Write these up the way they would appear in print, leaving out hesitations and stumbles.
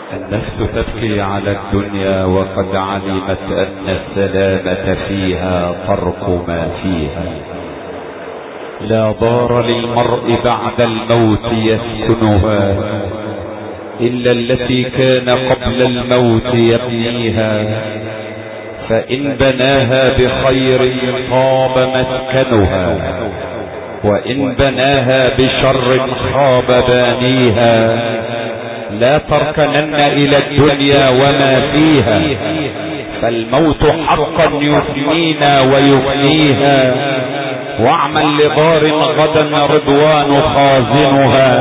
النفس تبكي على الدنيا وقد علمت أن السلامة فيها ترك ما فيها. لا دار للمرء بعد الموت يسكنها إلا التي كان قبل الموت يبنيها، فإن بناها بخير طاب مسكنها، وإن بناها بشر خاب بانيها. لا تركنن إلى الدنيا وما فيها، فالموت حقا يفنينا ويفنيها. واعمل لدار غدا رضوان خازنها،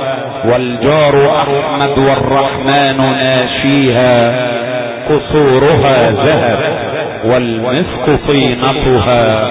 والجار أحمد والرحمن ناشيها. قصورها ذهب والمسك طينتها،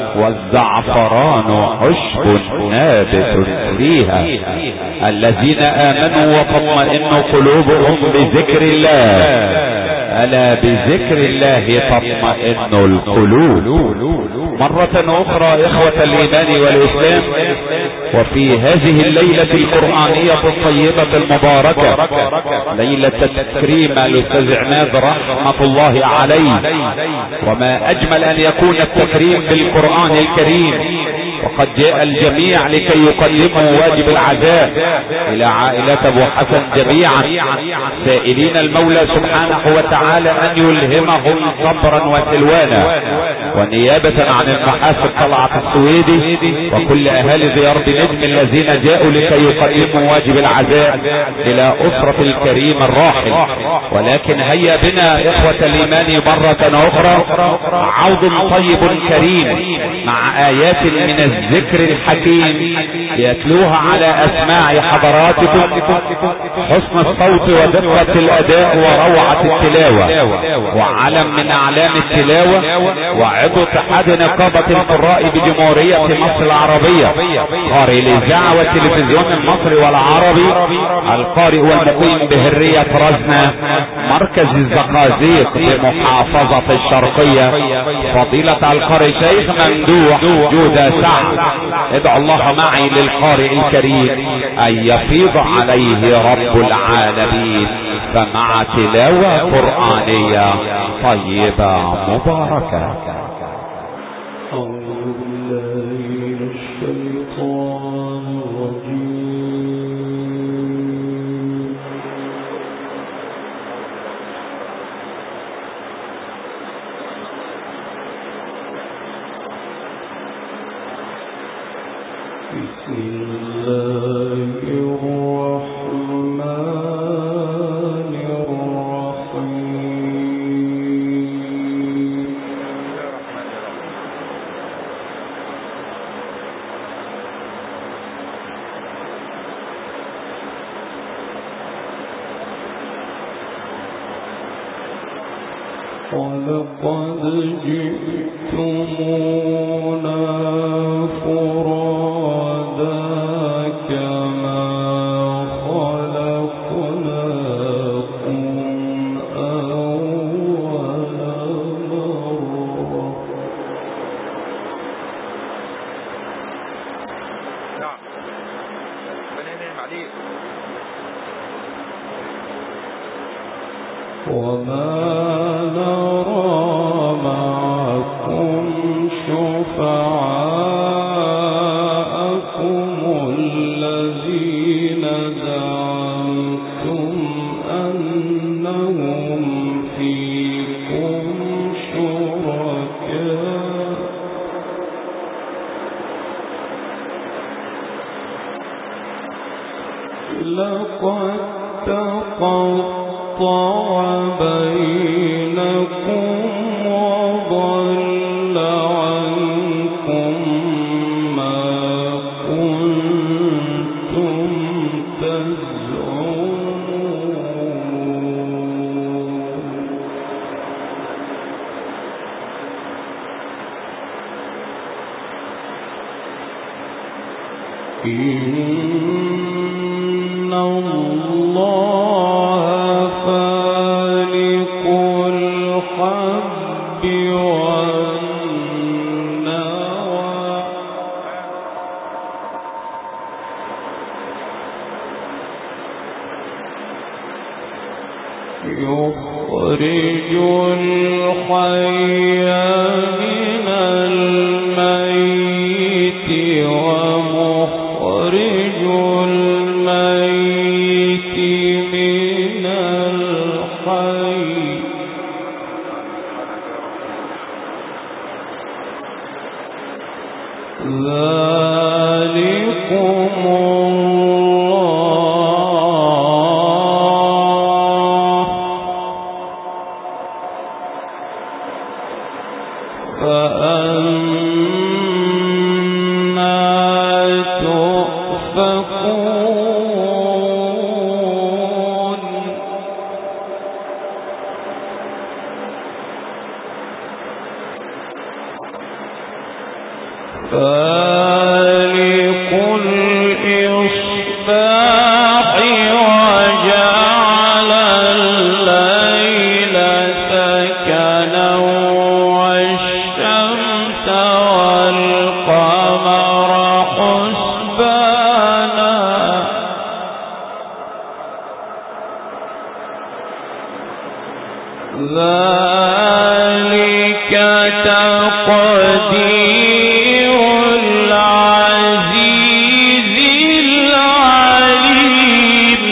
والزعفران عشب نابت فيها. الذين آمنوا وتطمئن قلوبهم بذكر الله، ألا بذكر الله تطمئن القلوب. مرة أخرى إخوة الإيمان والإسلام، وفي هذه الليلة القرآنية الطيبة المباركة، ليلة التكريم الأستاذ عماد رحمة الله عليه، وما أجمل أن يكون التكريم بالقرآن الكريم. وقد جاء الجميع لكي يقدموا واجب العزاء إلى عائلة أبو حسن جميعا، سائلين المولى سبحانه وتعالى أن يلهمهم صبرا وسلوانا، ونيابة عن المحاسب طلعت السويدي وكل أهالي ديار بنجم الذين جاءوا لكي يقدموا واجب العزاء إلى أسرة الكريم الراحل. ولكن هيا بنا إخوة الإيمان مرة أخرى عوض طيب كريم مع آيات من الذكر الحكيم يتلوها على أسماع حضراتكم. حسن الصوت ودقة الأداء وروعة التلاوة وعلم من أعلام التلاوة، وعضو اتحاد نقابة القراء بجمهورية مصر العربية، قارئ الإذاعة والتلفزيون المصري والعربي، القارئ والمقيم بهرية رزنة مركز الزقازيق بمحافظة الشرقية، فضيلة القارئ شيخ ممدوح جودة سعد. ادعو الله معي للقارئ الكريم أن يفيض عليه رب العالمين، فمع تلاوة قرآنية طيبة مباركة. ولقد جئتمونا فرادا كما خلقناكم أول مرة. نعم بنينهم عليك. وما نرى معكم شفعاءكم الذين زعمتم أنهم فيكم شركاء لقد تقطع بينكم وضل عنكم ما كنتم تزعمون. إن الله فالق الحب والنوى يخرج الحي من الميت ومخرج الميت من الحي ذلكم الله فأنا تؤفكون فالق الإصباح وجعل الليل سكنا والشمس والقمر حسبانا ذلك تقدير العزيز العليم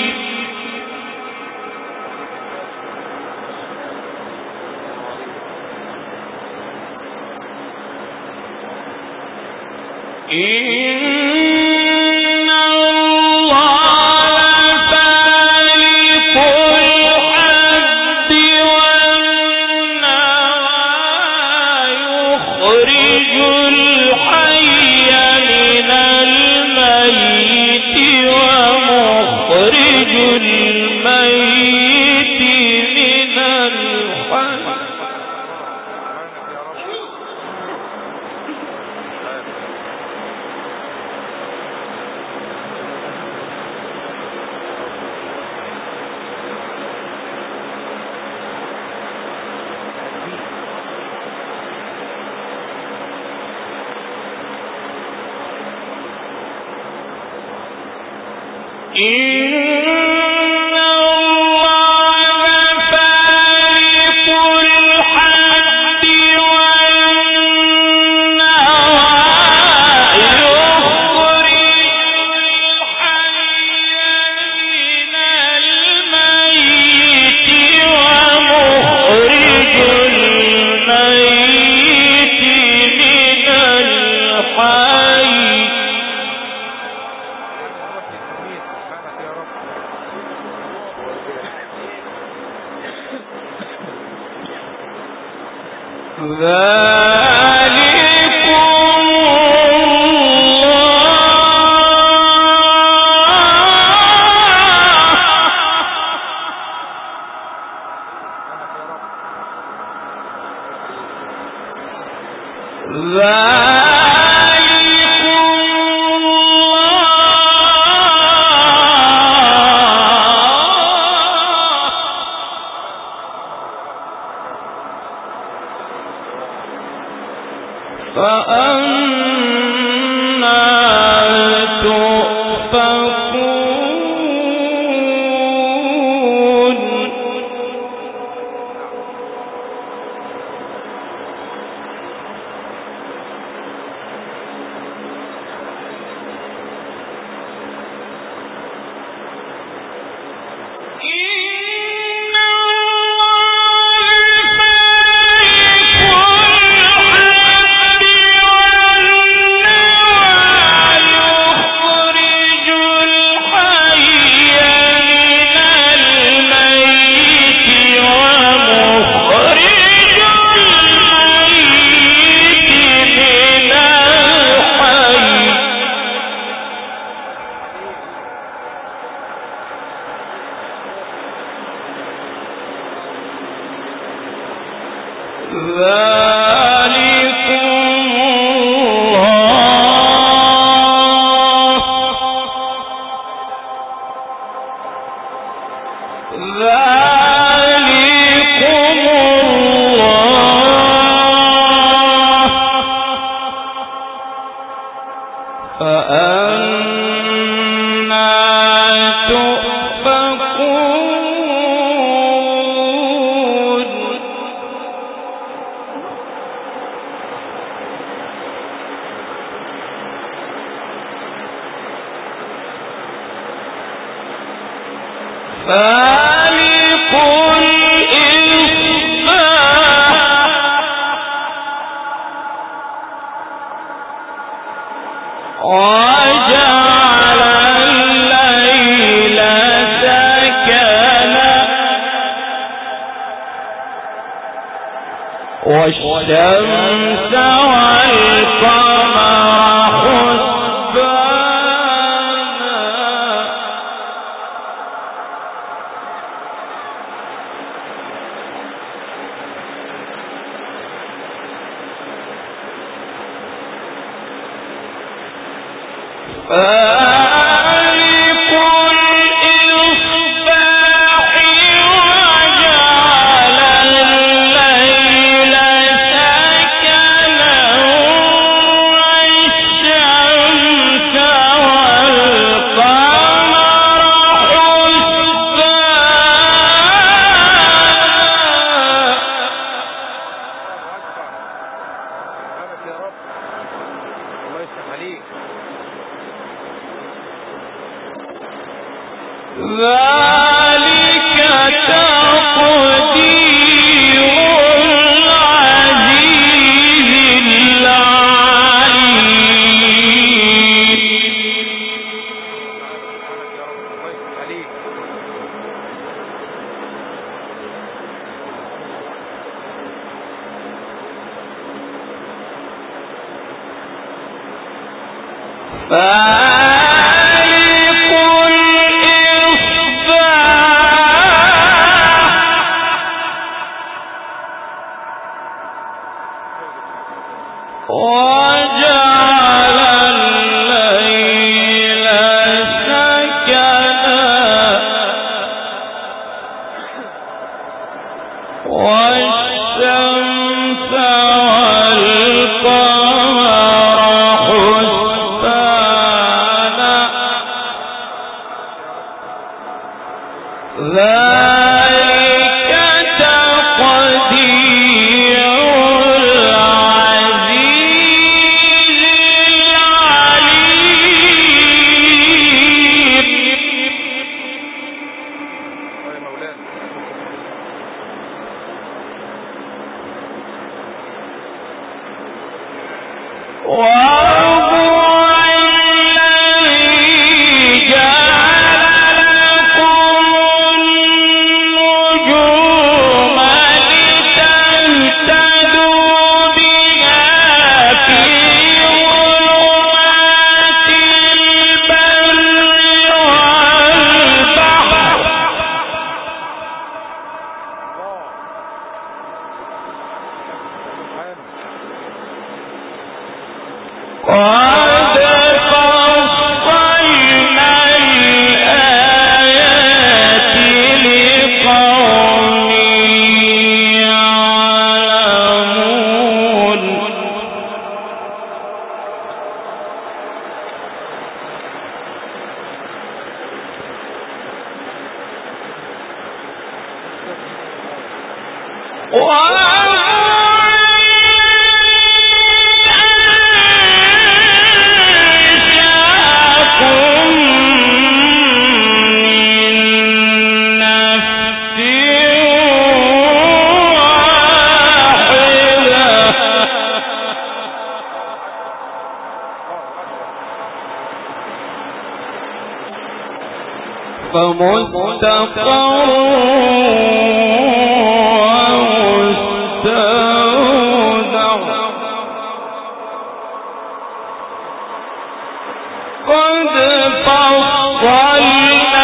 إن الله فالق الحب والنوى يخرج الحي من الميت ومخرج الميت من الحي إن الله فالق الحب والنوى يخرج الحي من الميت ومخرج الميت من الحي فأنا تؤفكون فأنا تؤفكون فالق الإصباح وجعل الليل سكنا والشمس والقمر حسبانا فالق الإصباح وجعل الليل سكنا والشمس والقمر حسبانا ذلك تقدير العزيز العليم فالق الإصباح وجعل الليل سكنا والشمس والقمر حسبانا ذلك تقدير العزيز العليم وهو الذي جعل لكم النجوم لتهتدوا بها في ظلمات البر والبحر قد فصلنا الآيات لقوم يعلمون فمستقر ومستودع قد فصلنا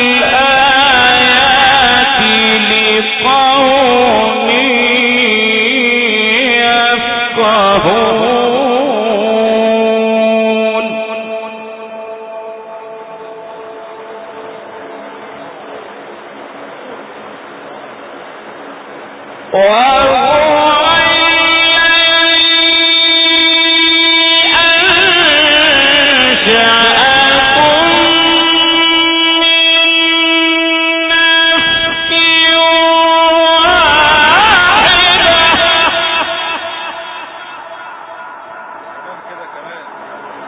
الآيات لقوم يفقهون وهو الذي أنشأكم من نفس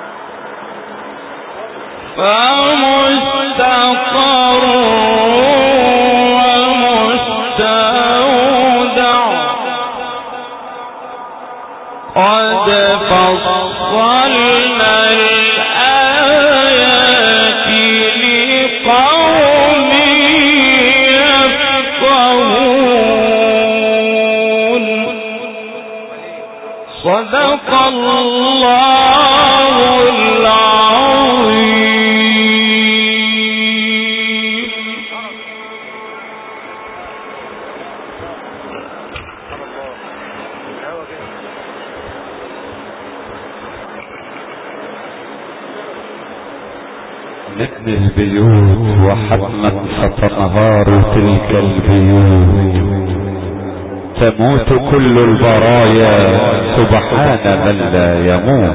واحدة فمستقر الله العظيم. نبني البيوت وحتما ستنهار تلك البيوت، تموت كل البرايا سبحان من لا يموت.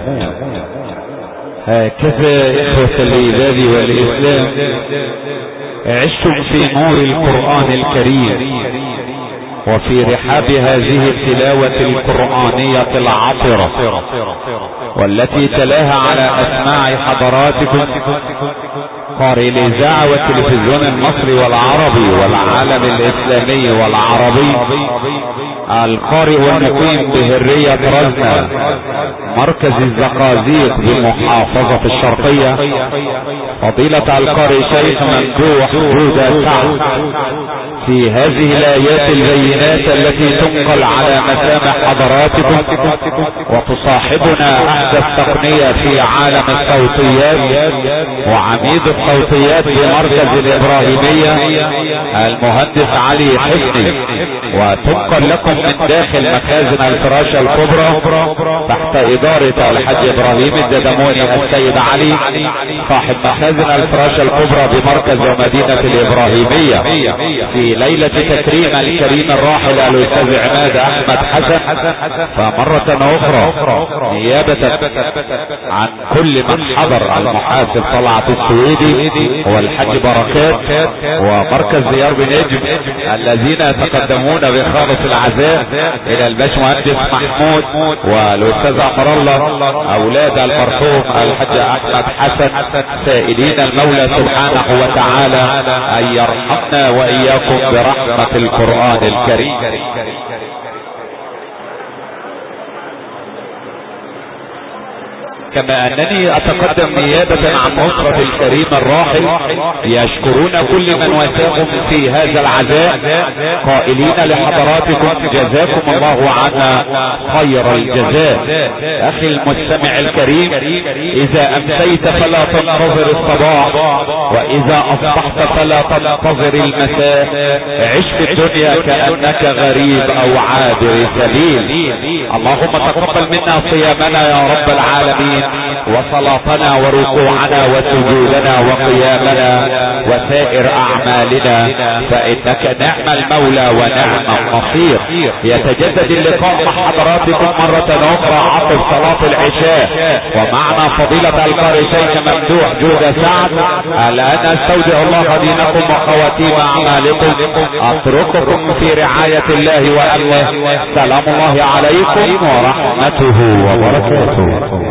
هكذا إخوة الإيمان والإسلام عشتم في نور القرآن الكريم وفي رحاب هذه التلاوة القرآنية العطرة، والتي تلاها على أسماع حضراتكم قارئ الإذاعة والتلفزيون المصري والعربي والعالم الإسلامي والعربي، القارئ والمقيم بهرية رزنة مركز الزقازيق بالمحافظة الشرقية، فضيلة القارئ شيخ ممدوح جودة سعد، في هذه الآيات البينات التي تنقل على مسامع حضراتكم وتصاحبنا أحدث تقنية في عالم الصوتيات، وعميد الصوتيات بمركز الإبراهيمية المهندس علي حسني، وتنقل لكم من داخل مخازن الفراشة الكبرى تحت إدارة الحاج إبراهيم الددموني السيد علي صاحب مخازن الفراشة الكبرى بمركز ومدينة الإبراهيمية، في ليلة تكريم الكريم الراحل الأستاذ عماد أحمد حسن. فمرة أخرى نيابة عن كل من حضر المحاسب طلعت السويدي والحاج بركات ومركز ديار بنجم الذين يتقدمون بخالص العزاء إلى الباشمهندس محمود والأستاذ عمر الله أولاد المرحوم الحاج أحمد حسن، سائلين المولى سبحانه وتعالى أن يرحمنا وإياكم برحمة القرآن الكريم. كما أنني أتقدم نيابة عن أسرة الكريم الراحل يشكرون كل من وساهم في هذا العزاء، قائلين لحضراتكم جزاكم الله عنا خير الجزاء. أخي المستمع الكريم، إذا أمسيت فلا تنتظر الصباح، وإذا أصبحت فلا تنتظر المساء، عش في الدنيا كأنك غريب أو عابر سبيل. اللهم تقبل منا صيامنا يا رب العالمين، وصلاتنا وركوعنا وسجودنا وقيامنا وسائر أعمالنا، فإنك نعم المولى ونعم النصير. يتجدد اللقاء مع حضراتكم مرة أخرى عقب صلاة العشاء، ومعنا فضيلة القارئ شيخ ممدوح جودة سعد. الآن استودع الله دينكم وخواتيم أعمالكم، أترككم في رعاية الله وأمنه. سلام الله عليكم ورحمته وبركاته.